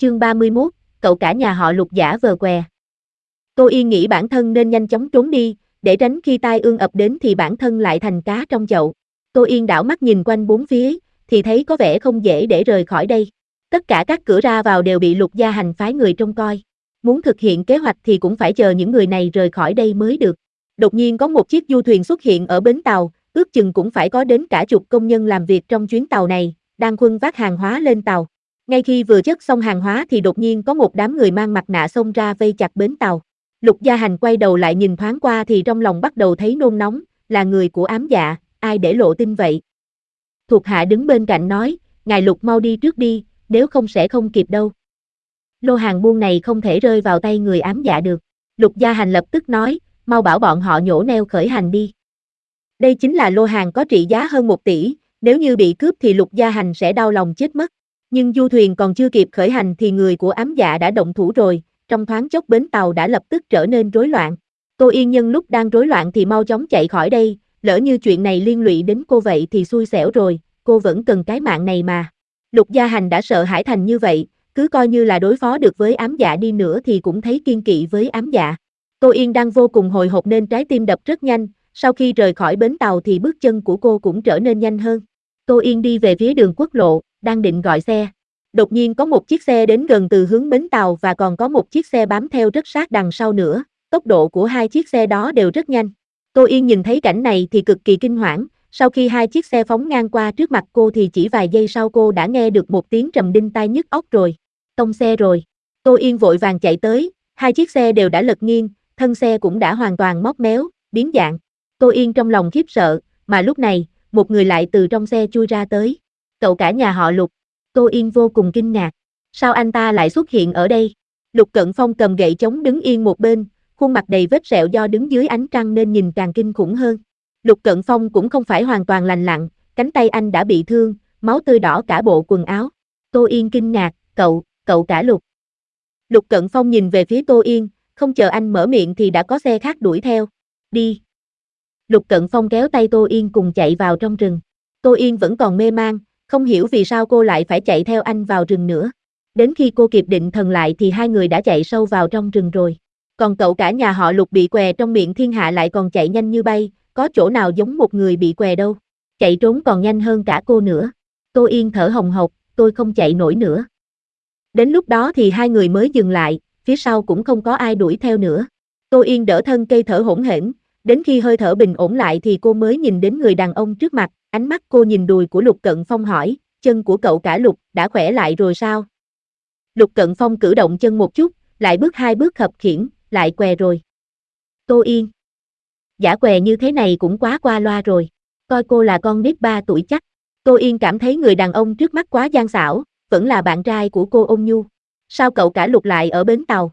Chương 31, cậu cả nhà họ Lục giả vờ què. Tô Yên nghĩ bản thân nên nhanh chóng trốn đi, để tránh khi tai ương ập đến thì bản thân lại thành cá trong chậu. Tô Yên đảo mắt nhìn quanh bốn phía, thì thấy có vẻ không dễ để rời khỏi đây. Tất cả các cửa ra vào đều bị Lục Gia Hành phái người trông coi. Muốn thực hiện kế hoạch thì cũng phải chờ những người này rời khỏi đây mới được. Đột nhiên có một chiếc du thuyền xuất hiện ở bến tàu, ước chừng cũng phải có đến cả chục công nhân làm việc trong chuyến tàu này, đang khuân vác hàng hóa lên tàu. Ngay khi vừa chất xong hàng hóa thì đột nhiên có một đám người mang mặt nạ xông ra vây chặt bến tàu. Lục Gia Hành quay đầu lại nhìn thoáng qua thì trong lòng bắt đầu thấy nôn nóng, là người của ám dạ, ai để lộ tin vậy? Thuộc hạ đứng bên cạnh nói, ngài Lục mau đi trước đi, nếu không sẽ không kịp đâu. Lô hàng buôn này không thể rơi vào tay người ám dạ được. Lục Gia Hành lập tức nói, mau bảo bọn họ nhổ neo khởi hành đi. Đây chính là lô hàng có trị giá hơn 1 tỷ, nếu như bị cướp thì Lục Gia Hành sẽ đau lòng chết mất. Nhưng du thuyền còn chưa kịp khởi hành thì người của ám dạ đã động thủ rồi, trong thoáng chốc bến tàu đã lập tức trở nên rối loạn. Tô Yên nhân lúc đang rối loạn thì mau chóng chạy khỏi đây, lỡ như chuyện này liên lụy đến cô vậy thì xui xẻo rồi, cô vẫn cần cái mạng này mà. Lục Gia Hành đã sợ hãi thành như vậy, cứ coi như là đối phó được với ám dạ đi nữa thì cũng thấy kiên kỵ với ám dạ. Tô Yên đang vô cùng hồi hộp nên trái tim đập rất nhanh, sau khi rời khỏi bến tàu thì bước chân của cô cũng trở nên nhanh hơn. Tô Yên đi về phía đường quốc lộ, đang định gọi xe. Đột nhiên có một chiếc xe đến gần từ hướng bến tàu và còn có một chiếc xe bám theo rất sát đằng sau nữa, tốc độ của hai chiếc xe đó đều rất nhanh. Tô Yên nhìn thấy cảnh này thì cực kỳ kinh hoảng, sau khi hai chiếc xe phóng ngang qua trước mặt cô thì chỉ vài giây sau cô đã nghe được một tiếng trầm đinh tai nhức óc rồi. Tông xe rồi. Tô Yên vội vàng chạy tới, hai chiếc xe đều đã lật nghiêng, thân xe cũng đã hoàn toàn móp méo, biến dạng. Tô Yên trong lòng khiếp sợ, mà lúc này, một người lại từ trong xe chui ra tới. Cậu cả nhà họ Lục. Tô Yên vô cùng kinh ngạc. Sao anh ta lại xuất hiện ở đây? Lục Cận Phong cầm gậy chống đứng yên một bên, khuôn mặt đầy vết sẹo do đứng dưới ánh trăng nên nhìn càng kinh khủng hơn. Lục Cận Phong cũng không phải hoàn toàn lành lặn, cánh tay anh đã bị thương, máu tươi đỏ cả bộ quần áo. Tô Yên kinh ngạc, cậu cả Lục. Lục Cận Phong nhìn về phía Tô Yên, không chờ anh mở miệng thì đã có xe khác đuổi theo. Đi. Lục Cận Phong kéo tay Tô Yên cùng chạy vào trong rừng. Tô Yên vẫn còn mê man, không hiểu vì sao cô lại phải chạy theo anh vào rừng nữa. Đến khi cô kịp định thần lại thì hai người đã chạy sâu vào trong rừng rồi. Còn cậu cả nhà họ Lục bị què trong miệng thiên hạ lại còn chạy nhanh như bay, có chỗ nào giống một người bị què đâu. Chạy trốn còn nhanh hơn cả cô nữa. Tô Yên thở hồng hộc, tôi không chạy nổi nữa. Đến lúc đó thì hai người mới dừng lại, phía sau cũng không có ai đuổi theo nữa. Tô Yên đỡ thân cây thở hổn hển, đến khi hơi thở bình ổn lại thì cô mới nhìn đến người đàn ông trước mặt, ánh mắt cô nhìn đùi của Lục Cận Phong hỏi, chân của cậu cả Lục đã khỏe lại rồi sao? Lục Cận Phong cử động chân một chút, lại bước 2 bước khập khiễng, lại què rồi. Tô Yên. Giả què như thế này cũng quá qua loa rồi, coi cô là con nít 3 tuổi chắc. Tô Yên cảm thấy người đàn ông trước mắt quá gian xảo, vẫn là bạn trai của cô ôn nhu. Sao cậu cả Lục lại ở bến tàu?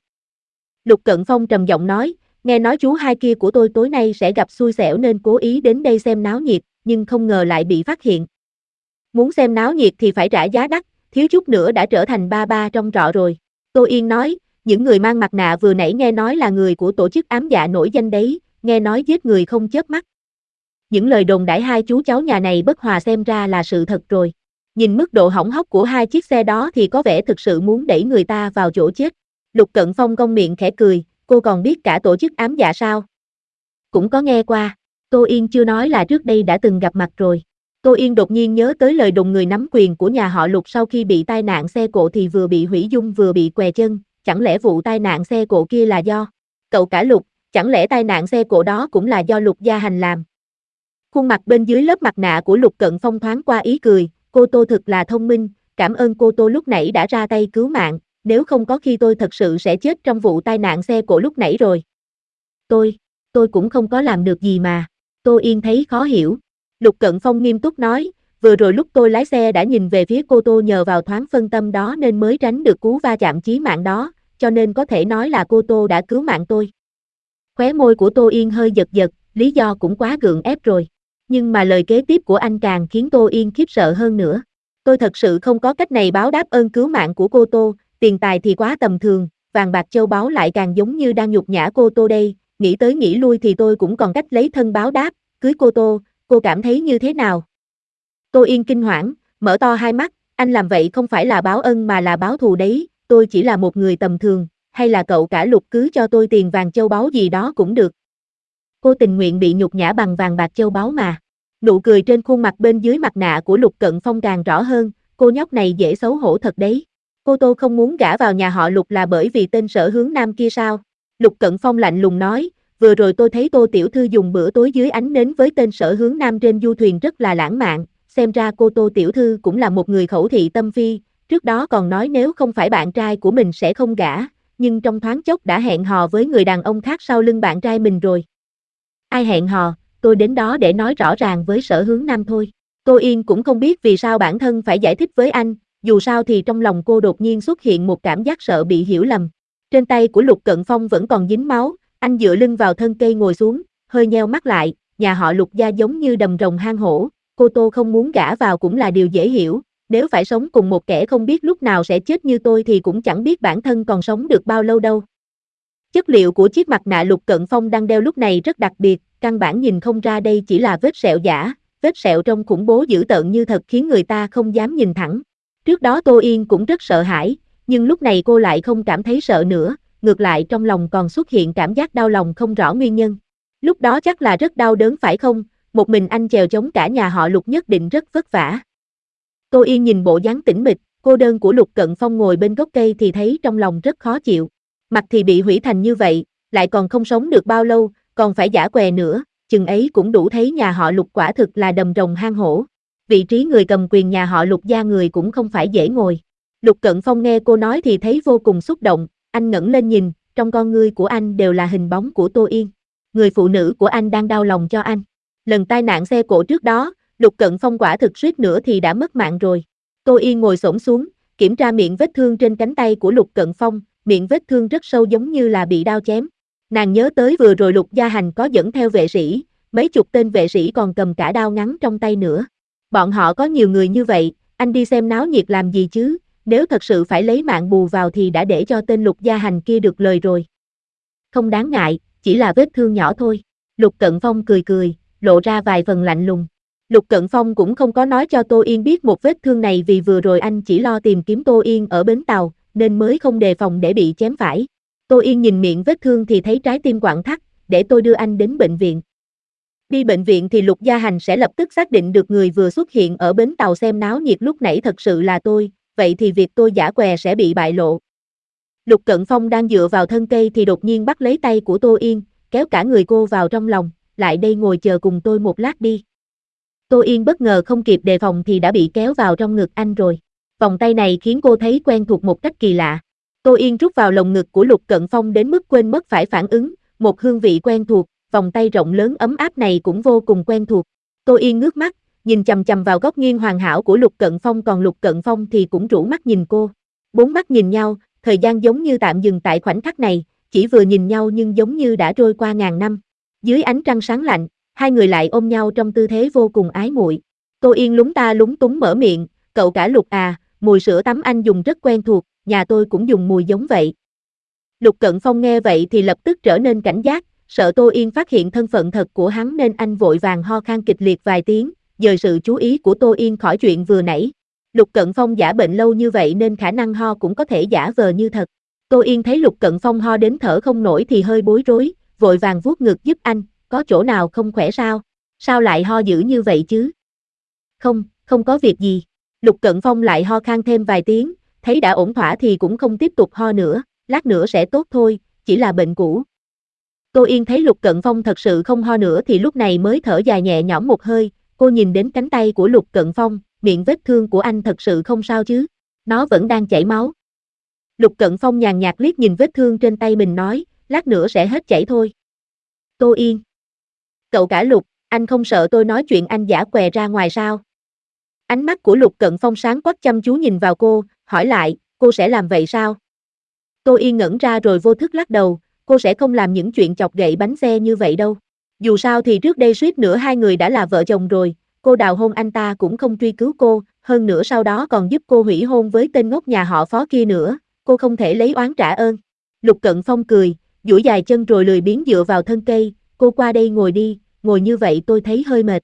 Lục Cận Phong trầm giọng nói, nghe nói chú hai kia của tôi tối nay sẽ gặp xui xẻo nên cố ý đến đây xem náo nhiệt, nhưng không ngờ lại bị phát hiện. Muốn xem náo nhiệt thì phải trả giá đắt, thiếu chút nữa đã trở thành ba ba trong trọ rồi. Tô Yên nói, những người mang mặt nạ vừa nãy nghe nói là người của tổ chức ám dạ nổi danh đấy, nghe nói giết người không chớp mắt. Những lời đồn đãi hai chú cháu nhà này bất hòa xem ra là sự thật rồi. Nhìn mức độ hỏng hóc của hai chiếc xe đó thì có vẻ thực sự muốn đẩy người ta vào chỗ chết. Lục Cận Phong cong miệng khẽ cười, cô còn biết cả tổ chức ám dạ sao? Cũng có nghe qua. Tô Yên chưa nói là trước đây đã từng gặp mặt rồi. Tô Yên đột nhiên nhớ tới lời đồn người nắm quyền của nhà họ Lục sau khi bị tai nạn xe cộ thì vừa bị hủy dung vừa bị què chân, chẳng lẽ vụ tai nạn xe cộ kia là do cậu cả Lục, chẳng lẽ tai nạn xe cộ đó cũng là do Lục Gia Hành làm? Khuôn mặt bên dưới lớp mặt nạ của Lục Cận Phong thoáng qua ý cười, cô Tô thực là thông minh, cảm ơn cô Tô lúc nãy đã ra tay cứu mạng, nếu không có khi tôi thật sự sẽ chết trong vụ tai nạn xe cộ lúc nãy rồi. Tôi cũng không có làm được gì mà. Tô Yên thấy khó hiểu. Lục Cận Phong nghiêm túc nói, vừa rồi lúc tôi lái xe đã nhìn về phía cô Tô nhờ vào thoáng phân tâm đó nên mới tránh được cú va chạm chí mạng đó, cho nên có thể nói là cô Tô đã cứu mạng tôi. Khóe môi của Tô Yên hơi giật giật, lý do cũng quá gượng ép rồi. Nhưng mà lời kế tiếp của anh càng khiến Tô Yên khiếp sợ hơn nữa. Tôi thật sự không có cách này báo đáp ơn cứu mạng của cô Tô, tiền tài thì quá tầm thường, vàng bạc châu báu lại càng giống như đang nhục nhã cô Tô đây, nghĩ tới nghĩ lui thì tôi cũng còn cách lấy thân báo đáp, cưới cô Tô, cô cảm thấy như thế nào? Tô Yên kinh hoảng, mở to hai mắt, anh làm vậy không phải là báo ân mà là báo thù đấy, tôi chỉ là một người tầm thường, hay là cậu cả Lục cứ cho tôi tiền vàng châu báu gì đó cũng được. Cô tình nguyện bị nhục nhã bằng vàng bạc châu báu mà. Nụ cười trên khuôn mặt bên dưới mặt nạ của Lục Cận Phong càng rõ hơn, cô nhóc này dễ xấu hổ thật đấy. Cô Tô không muốn gả vào nhà họ Lục là bởi vì tên Sở Hướng Nam kia sao? Lục Cận Phong lạnh lùng nói, vừa rồi tôi thấy Tô tiểu thư dùng bữa tối dưới ánh nến với tên Sở Hướng Nam trên du thuyền rất là lãng mạn, xem ra cô Tô tiểu thư cũng là một người khẩu thị tâm phi, trước đó còn nói nếu không phải bạn trai của mình sẽ không gả, nhưng trong thoáng chốc đã hẹn hò với người đàn ông khác sau lưng bạn trai mình rồi. Ai hẹn hò, tôi đến đó để nói rõ ràng với Sở Hướng Nam thôi. Tô Yên cũng không biết vì sao bản thân phải giải thích với anh, dù sao thì trong lòng cô đột nhiên xuất hiện một cảm giác sợ bị hiểu lầm. Trên tay của Lục Cận Phong vẫn còn dính máu, anh dựa lưng vào thân cây ngồi xuống, hơi nheo mắt lại, nhà họ Lục gia giống như đầm rồng hang hổ, cô Tô không muốn gả vào cũng là điều dễ hiểu, nếu phải sống cùng một kẻ không biết lúc nào sẽ chết như tôi thì cũng chẳng biết bản thân còn sống được bao lâu đâu. Chất liệu của chiếc mặt nạ Lục Cận Phong đang đeo lúc này rất đặc biệt, căn bản nhìn không ra đây chỉ là vết sẹo giả, vết sẹo trông khủng bố dữ tợn như thật khiến người ta không dám nhìn thẳng. Trước đó Tô Yên cũng rất sợ hãi, nhưng lúc này cô lại không cảm thấy sợ nữa, ngược lại trong lòng còn xuất hiện cảm giác đau lòng không rõ nguyên nhân. Lúc đó chắc là rất đau đớn phải không, một mình anh chèo chống cả nhà họ Lục nhất định rất vất vả. Tô Yên nhìn bộ dáng tĩnh mịch, cô đơn của Lục Cận Phong ngồi bên gốc cây thì thấy trong lòng rất khó chịu. Mặt thì bị hủy thành như vậy, lại còn không sống được bao lâu, còn phải giả què nữa, chừng ấy cũng đủ thấy nhà họ Lục quả thực là đầm rồng hang hổ. Vị trí người cầm quyền nhà họ Lục gia người cũng không phải dễ ngồi. Lục Cận Phong nghe cô nói thì thấy vô cùng xúc động, anh ngẩng lên nhìn, trong con ngươi của anh đều là hình bóng của Tô Yên. Người phụ nữ của anh đang đau lòng cho anh. Lần tai nạn xe cộ trước đó, Lục Cận Phong quả thực suýt nữa thì đã mất mạng rồi. Tô Yên ngồi xổm xuống, kiểm tra miệng vết thương trên cánh tay của Lục Cận Phong, miệng vết thương rất sâu giống như là bị đao chém. Nàng nhớ tới vừa rồi Lục Gia Hành có dẫn theo vệ sĩ, mấy chục tên vệ sĩ còn cầm cả đao ngắn trong tay nữa. Bọn họ có nhiều người như vậy, anh đi xem náo nhiệt làm gì chứ, nếu thật sự phải lấy mạng bù vào thì đã để cho tên Lục Gia Hành kia được lời rồi. Không đáng ngại, chỉ là vết thương nhỏ thôi. Lục Cận Phong cười cười, lộ ra vài phần lạnh lùng. Lục Cận Phong cũng không có nói cho Tô Yên biết một vết thương này vì vừa rồi anh chỉ lo tìm kiếm Tô Yên ở bến tàu, nên mới không đề phòng để bị chém phải. Tô Yên nhìn miệng vết thương thì thấy trái tim quặn thắt, để tôi đưa anh đến bệnh viện. Đi bệnh viện thì Lục Gia Hành sẽ lập tức xác định được người vừa xuất hiện ở bến tàu xem náo nhiệt lúc nãy thật sự là tôi, vậy thì việc tôi giả què sẽ bị bại lộ. Lục Cận Phong đang dựa vào thân cây thì đột nhiên bắt lấy tay của Tô Yên, kéo cả người cô vào trong lòng, lại đây ngồi chờ cùng tôi một lát đi. Tô Yên bất ngờ không kịp đề phòng thì đã bị kéo vào trong ngực anh rồi. Vòng tay này khiến cô thấy quen thuộc một cách kỳ lạ. Tô Yên rút vào lồng ngực của Lục Cận Phong đến mức quên mất phải phản ứng, một hương vị quen thuộc, vòng tay rộng lớn ấm áp này cũng vô cùng quen thuộc. Tô Yên ngước mắt, nhìn chằm chằm vào góc nghiêng hoàn hảo của Lục Cận Phong, còn Lục Cận Phong thì cũng rũ mắt nhìn cô. Bốn mắt nhìn nhau, thời gian giống như tạm dừng tại khoảnh khắc này, chỉ vừa nhìn nhau nhưng giống như đã trôi qua ngàn năm. Dưới ánh trăng sáng lạnh, hai người lại ôm nhau trong tư thế vô cùng ái muội. Tô Yên lúng ta lúng túng mở miệng, cậu cả Lục à, mùi sữa tắm anh dùng rất quen thuộc, nhà tôi cũng dùng mùi giống vậy. Lục Cận Phong nghe vậy thì lập tức trở nên cảnh giác, sợ Tô Yên phát hiện thân phận thật của hắn nên anh vội vàng ho khan kịch liệt vài tiếng, dời sự chú ý của Tô Yên khỏi chuyện vừa nãy. Lục Cận Phong giả bệnh lâu như vậy nên khả năng ho cũng có thể giả vờ như thật. Tô Yên thấy Lục Cận Phong ho đến thở không nổi thì hơi bối rối, vội vàng vuốt ngực giúp anh, có chỗ nào không khỏe sao? Sao lại ho dữ như vậy chứ? Không, không có việc gì. Lục Cận Phong lại ho khan thêm vài tiếng, thấy đã ổn thỏa thì cũng không tiếp tục ho nữa, lát nữa sẽ tốt thôi, chỉ là bệnh cũ. Tô Yên thấy Lục Cận Phong thật sự không ho nữa thì lúc này mới thở dài nhẹ nhõm một hơi, cô nhìn đến cánh tay của Lục Cận Phong, miệng vết thương của anh thật sự không sao chứ, nó vẫn đang chảy máu. Lục Cận Phong nhàn nhạt liếc nhìn vết thương trên tay mình nói, lát nữa sẽ hết chảy thôi. Tô Yên. Cậu cả Lục, anh không sợ tôi nói chuyện anh giả què ra ngoài sao? Ánh mắt của Lục Cận Phong sáng quắc chăm chú nhìn vào cô, hỏi lại, cô sẽ làm vậy sao? Tô Yên ngẩn ra rồi vô thức lắc đầu, cô sẽ không làm những chuyện chọc gậy bánh xe như vậy đâu. Dù sao thì trước đây suýt nữa hai người đã là vợ chồng rồi, cô đào hôn anh ta cũng không truy cứu cô, hơn nữa sau đó còn giúp cô hủy hôn với tên ngốc nhà họ Phó kia nữa, cô không thể lấy oán trả ơn. Lục Cận Phong cười, duỗi dài chân rồi lười biếng dựa vào thân cây, cô qua đây ngồi đi, ngồi như vậy tôi thấy hơi mệt.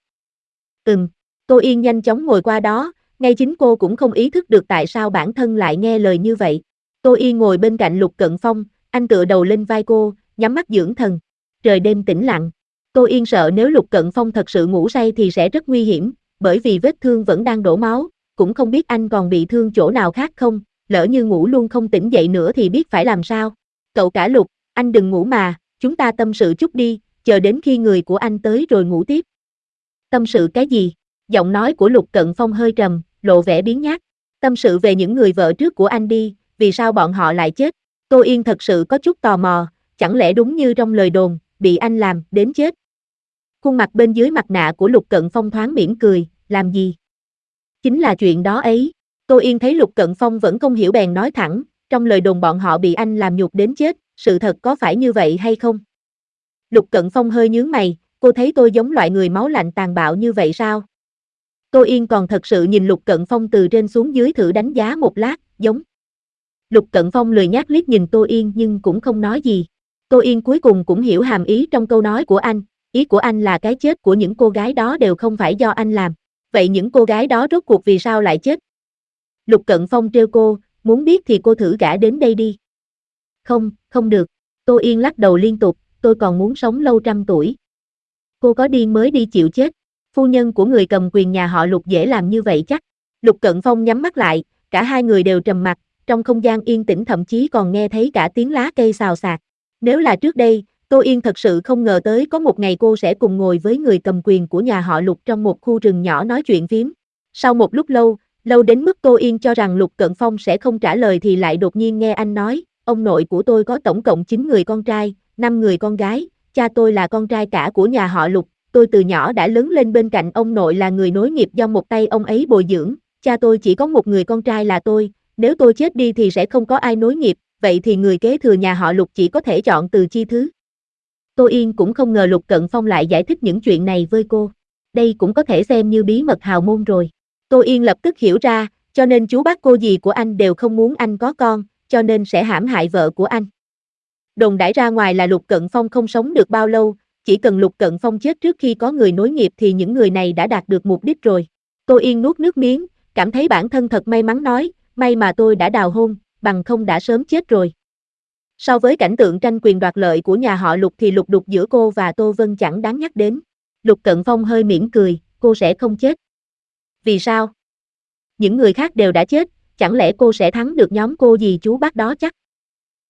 Tô Yên nhanh chóng ngồi qua đó, ngay chính cô cũng không ý thức được tại sao bản thân lại nghe lời như vậy. Tô Yên ngồi bên cạnh Lục Cận Phong, anh tựa đầu lên vai cô, nhắm mắt dưỡng thần. Trời đêm tĩnh lặng. Tô Yên sợ nếu Lục Cận Phong thật sự ngủ say thì sẽ rất nguy hiểm, bởi vì vết thương vẫn đang đổ máu, cũng không biết anh còn bị thương chỗ nào khác không, lỡ như ngủ luôn không tỉnh dậy nữa thì biết phải làm sao. Cậu cả Lục, anh đừng ngủ mà, chúng ta tâm sự chút đi, chờ đến khi người của anh tới rồi ngủ tiếp. Tâm sự cái gì? Giọng nói của Lục Cận Phong hơi trầm, lộ vẻ biếng nhác. Tâm sự về những người vợ trước của anh đi, vì sao bọn họ lại chết? Tô Yên thật sự có chút tò mò, chẳng lẽ đúng như trong lời đồn, bị anh làm đến chết? Khuôn mặt bên dưới mặt nạ của Lục Cận Phong thoáng mỉm cười, làm gì? Chính là chuyện đó ấy. Tô Yên thấy Lục Cận Phong vẫn không hiểu bèn nói thẳng, trong lời đồn bọn họ bị anh làm nhục đến chết, sự thật có phải như vậy hay không? Lục Cận Phong hơi nhướng mày, cô thấy tôi giống loại người máu lạnh tàn bạo như vậy sao? Tô Yên còn thật sự nhìn Lục Cận Phong từ trên xuống dưới thử đánh giá một lát, giống. Lục Cận Phong lười nhác liếc nhìn Tô Yên nhưng cũng không nói gì. Tô Yên cuối cùng cũng hiểu hàm ý trong câu nói của anh, ý của anh là cái chết của những cô gái đó đều không phải do anh làm. Vậy những cô gái đó rốt cuộc vì sao lại chết? Lục Cận Phong trêu cô, muốn biết thì cô thử gả đến đây đi. Không, không được. Tô Yên lắc đầu liên tục, tôi còn muốn sống lâu trăm tuổi. Cô có điên mới đi chịu chết. Phu nhân của người cầm quyền nhà họ Lục dễ làm như vậy chắc. Lục Cận Phong nhắm mắt lại, cả hai người đều trầm mặc, trong không gian yên tĩnh thậm chí còn nghe thấy cả tiếng lá cây xào xạc. Nếu là trước đây, Tô Yên thật sự không ngờ tới có một ngày cô sẽ cùng ngồi với người cầm quyền của nhà họ Lục trong một khu rừng nhỏ nói chuyện phiếm. Sau một lúc lâu, lâu đến mức Tô Yên cho rằng Lục Cận Phong sẽ không trả lời thì lại đột nhiên nghe anh nói, ông nội của tôi có tổng cộng 9 người con trai, 5 người con gái, cha tôi là con trai cả của nhà họ Lục, tôi từ nhỏ đã lớn lên bên cạnh ông nội là người nối nghiệp do một tay ông ấy bồi dưỡng, cha tôi chỉ có một người con trai là tôi, nếu tôi chết đi thì sẽ không có ai nối nghiệp, vậy thì người kế thừa nhà họ Lục chỉ có thể chọn từ chi thứ. Tô Yên cũng không ngờ Lục Cận Phong lại giải thích những chuyện này với cô. Đây cũng có thể xem như bí mật hào môn rồi. Tô Yên lập tức hiểu ra, cho nên chú bác cô dì của anh đều không muốn anh có con, cho nên sẽ hãm hại vợ của anh. Đồn đãi ra ngoài là Lục Cận Phong không sống được bao lâu, chỉ cần Lục Cận Phong chết trước khi có người nối nghiệp thì những người này đã đạt được mục đích rồi. Tô Yên nuốt nước miếng, cảm thấy bản thân thật may mắn nói, may mà tôi đã đào hôn, bằng không đã sớm chết rồi. So với cảnh tượng tranh quyền đoạt lợi của nhà họ Lục thì lục đục giữa cô và Tô Vân chẳng đáng nhắc đến. Lục Cận Phong hơi mỉm cười, cô sẽ không chết. Vì sao? Những người khác đều đã chết, chẳng lẽ cô sẽ thắng được nhóm cô dì chú bác đó chắc?